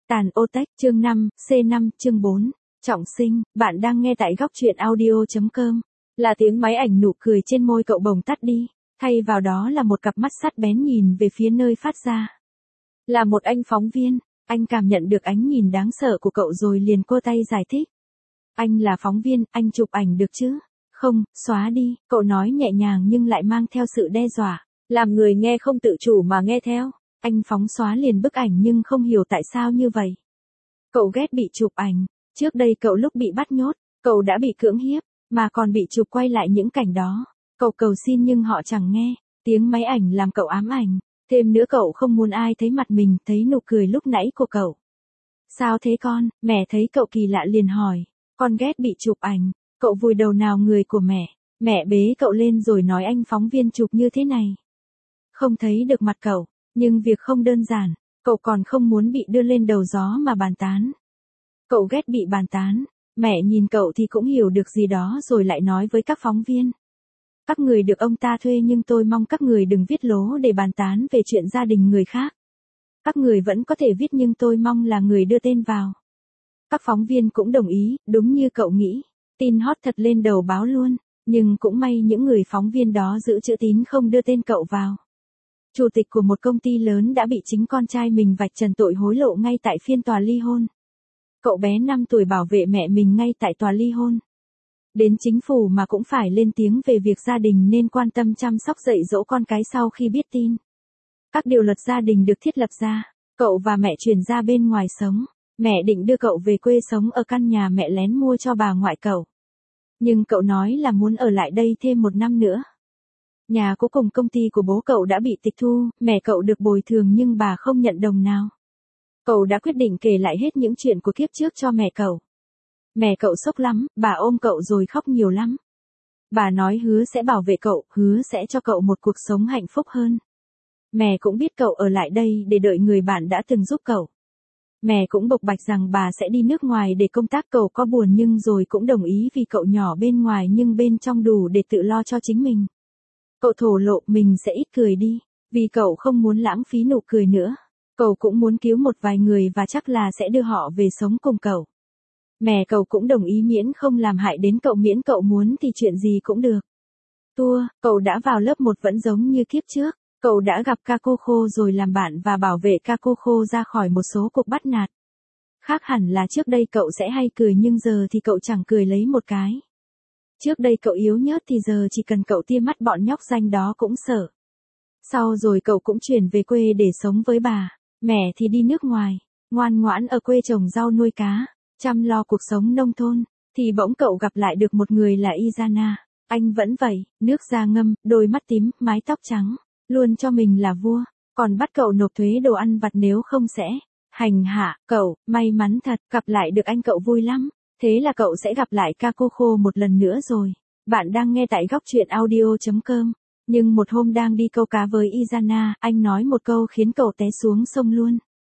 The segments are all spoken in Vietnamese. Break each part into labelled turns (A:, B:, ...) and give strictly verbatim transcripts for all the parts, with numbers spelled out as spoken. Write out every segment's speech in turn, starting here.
A: Tàn ô tách, chương năm, C năm, chương bốn. Trọng sinh, bạn đang nghe tại góc truyện audio.com. Là tiếng máy ảnh, nụ cười trên môi cậu bồng tắt đi, thay vào đó là một cặp mắt sắt bén nhìn về phía nơi phát ra. Là một anh phóng viên, anh cảm nhận được ánh nhìn đáng sợ của cậu rồi liền cô tay giải thích. Anh là phóng viên, anh chụp ảnh được chứ? Không, xóa đi, cậu nói nhẹ nhàng nhưng lại mang theo sự đe dọa, làm người nghe không tự chủ mà nghe theo. Anh phóng xóa liền bức ảnh nhưng không hiểu tại sao như vậy. Cậu ghét bị chụp ảnh, trước đây cậu lúc bị bắt nhốt, cậu đã bị cưỡng hiếp, mà còn bị chụp quay lại những cảnh đó. Cậu cầu xin nhưng họ chẳng nghe, tiếng máy ảnh làm cậu ám ảnh, thêm nữa cậu không muốn ai thấy mặt mình, thấy nụ cười lúc nãy của cậu. Sao thế con? Mẹ thấy cậu kỳ lạ liền hỏi, con ghét bị chụp ảnh, cậu vùi đầu nào người của mẹ, mẹ bế cậu lên rồi nói anh phóng viên chụp như thế này. Không thấy được mặt cậu. Nhưng việc không đơn giản, cậu còn không muốn bị đưa lên đầu gió mà bàn tán. Cậu ghét bị bàn tán, mẹ nhìn cậu thì cũng hiểu được gì đó rồi lại nói với các phóng viên. Các người được ông ta thuê nhưng tôi mong các người đừng viết lố để bàn tán về chuyện gia đình người khác. Các người vẫn có thể viết nhưng tôi mong là người đưa tên vào. Các phóng viên cũng đồng ý, đúng như cậu nghĩ, tin hot thật lên đầu báo luôn, nhưng cũng may những người phóng viên đó giữ chữ tín không đưa tên cậu vào. Chủ tịch của một công ty lớn đã bị chính con trai mình vạch trần tội hối lộ ngay tại phiên tòa ly hôn. Cậu bé năm tuổi bảo vệ mẹ mình ngay tại tòa ly hôn. Đến chính phủ mà cũng phải lên tiếng về việc gia đình nên quan tâm chăm sóc dạy dỗ con cái sau khi biết tin. Các điều luật gia đình được thiết lập ra, cậu và mẹ chuyển ra bên ngoài sống. Mẹ định đưa cậu về quê sống ở căn nhà mẹ lén mua cho bà ngoại cậu. Nhưng cậu nói là muốn ở lại đây thêm một năm nữa. Nhà cũ cùng công ty của bố cậu đã bị tịch thu, mẹ cậu được bồi thường nhưng bà không nhận đồng nào. Cậu đã quyết định kể lại hết những chuyện của kiếp trước cho mẹ cậu. Mẹ cậu sốc lắm, bà ôm cậu rồi khóc nhiều lắm. Bà nói hứa sẽ bảo vệ cậu, hứa sẽ cho cậu một cuộc sống hạnh phúc hơn. Mẹ cũng biết cậu ở lại đây để đợi người bạn đã từng giúp cậu. Mẹ cũng bộc bạch rằng bà sẽ đi nước ngoài để công tác, cậu có buồn nhưng rồi cũng đồng ý vì cậu nhỏ bên ngoài nhưng bên trong đủ để tự lo cho chính mình. Cậu thổ lộ mình sẽ ít cười đi, vì cậu không muốn lãng phí nụ cười nữa. Cậu cũng muốn cứu một vài người và chắc là sẽ đưa họ về sống cùng cậu. Mẹ cậu cũng đồng ý miễn không làm hại đến cậu, miễn cậu muốn thì chuyện gì cũng được. Tua, cậu đã vào lớp một vẫn giống như kiếp trước. Cậu đã gặp Kakoko rồi làm bạn và bảo vệ Kakoko ra khỏi một số cuộc bắt nạt. Khác hẳn là trước đây cậu sẽ hay cười nhưng giờ thì cậu chẳng cười lấy một cái. Trước đây cậu yếu nhớt thì giờ chỉ cần cậu tia mắt bọn nhóc danh đó cũng sợ. Sau rồi cậu cũng chuyển về quê để sống với bà, mẹ thì đi nước ngoài, ngoan ngoãn ở quê trồng rau nuôi cá, chăm lo cuộc sống nông thôn, thì bỗng cậu gặp lại được một người là Izana. Anh vẫn vậy, nước da ngâm, đôi mắt tím, mái tóc trắng, luôn cho mình là vua, còn bắt cậu nộp thuế đồ ăn vặt nếu không sẽ hành hạ cậu. May mắn thật, gặp lại được anh cậu vui lắm. Thế là cậu sẽ gặp lại Kakoko một lần nữa rồi. Bạn đang nghe tại góc truyện audio.com. Nhưng một hôm đang đi câu cá với Izana, anh nói một câu khiến cậu té xuống sông luôn.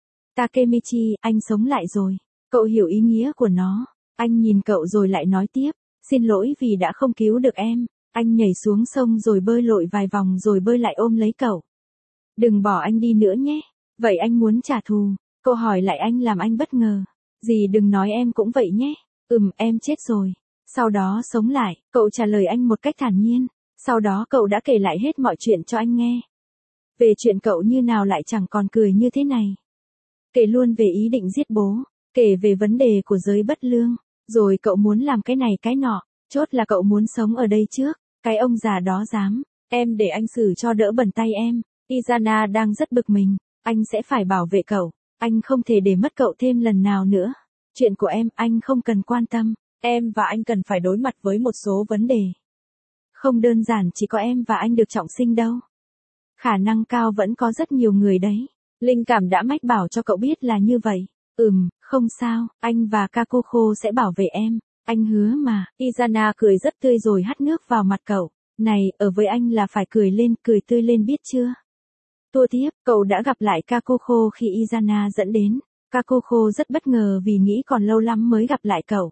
A: Takemichi, anh sống lại rồi. Cậu hiểu ý nghĩa của nó. Anh nhìn cậu rồi lại nói tiếp. Xin lỗi vì đã không cứu được em. Anh nhảy xuống sông rồi bơi lội vài vòng rồi bơi lại ôm lấy cậu. Đừng bỏ anh đi nữa nhé. Vậy anh muốn trả thù. Cậu hỏi lại anh làm anh bất ngờ. Dì đừng nói em cũng vậy nhé. Ừm, em chết rồi. Sau đó sống lại, cậu trả lời anh một cách thản nhiên. Sau đó cậu đã kể lại hết mọi chuyện cho anh nghe. Về chuyện cậu như nào lại chẳng còn cười như thế này. Kể luôn về ý định giết bố. Kể về vấn đề của giới bất lương. Rồi cậu muốn làm cái này cái nọ. Chốt là cậu muốn sống ở đây trước. Cái ông già đó dám. Em để anh xử cho đỡ bẩn tay em. Izana đang rất bực mình. Anh sẽ phải bảo vệ cậu. Anh không thể để mất cậu thêm lần nào nữa. Chuyện của em, anh không cần quan tâm. Em và anh cần phải đối mặt với một số vấn đề. Không đơn giản chỉ có em và anh được trọng sinh đâu. Khả năng cao vẫn có rất nhiều người đấy. Linh cảm đã mách bảo cho cậu biết là như vậy. Ừm, không sao, anh và Kakoko sẽ bảo vệ em. Anh hứa mà. Izana cười rất tươi rồi hắt nước vào mặt cậu. Này, ở với anh là phải cười lên, cười tươi lên biết chưa? Tua tiếp, cậu đã gặp lại Kakoko khi Izana dẫn đến. Kakoko rất bất ngờ vì nghĩ còn lâu lắm mới gặp lại cậu.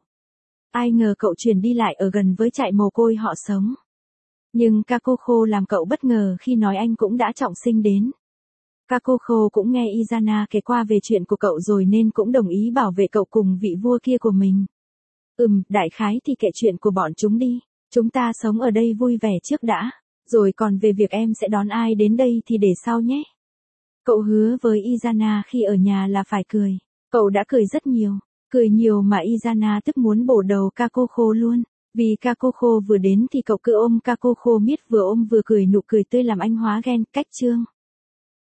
A: Ai ngờ cậu chuyển đi lại ở gần với trại mồ côi họ sống. Nhưng Kakoko làm cậu bất ngờ khi nói anh cũng đã trọng sinh đến. Kakoko cũng nghe Izana kể qua về chuyện của cậu rồi nên cũng đồng ý bảo vệ cậu cùng vị vua kia của mình. Ừm, đại khái thì kể chuyện của bọn chúng đi. Chúng ta sống ở đây vui vẻ trước đã. Rồi còn về việc em sẽ đón ai đến đây thì để sau nhé. Cậu hứa với Izana khi ở nhà là phải cười. Cậu đã cười rất nhiều. Cười nhiều mà Izana tức muốn bổ đầu Kakoko luôn. Vì Kakoko vừa đến thì cậu cứ ôm Kakoko miết vừa ôm vừa cười nụ cười tươi làm anh hóa ghen. Cách chương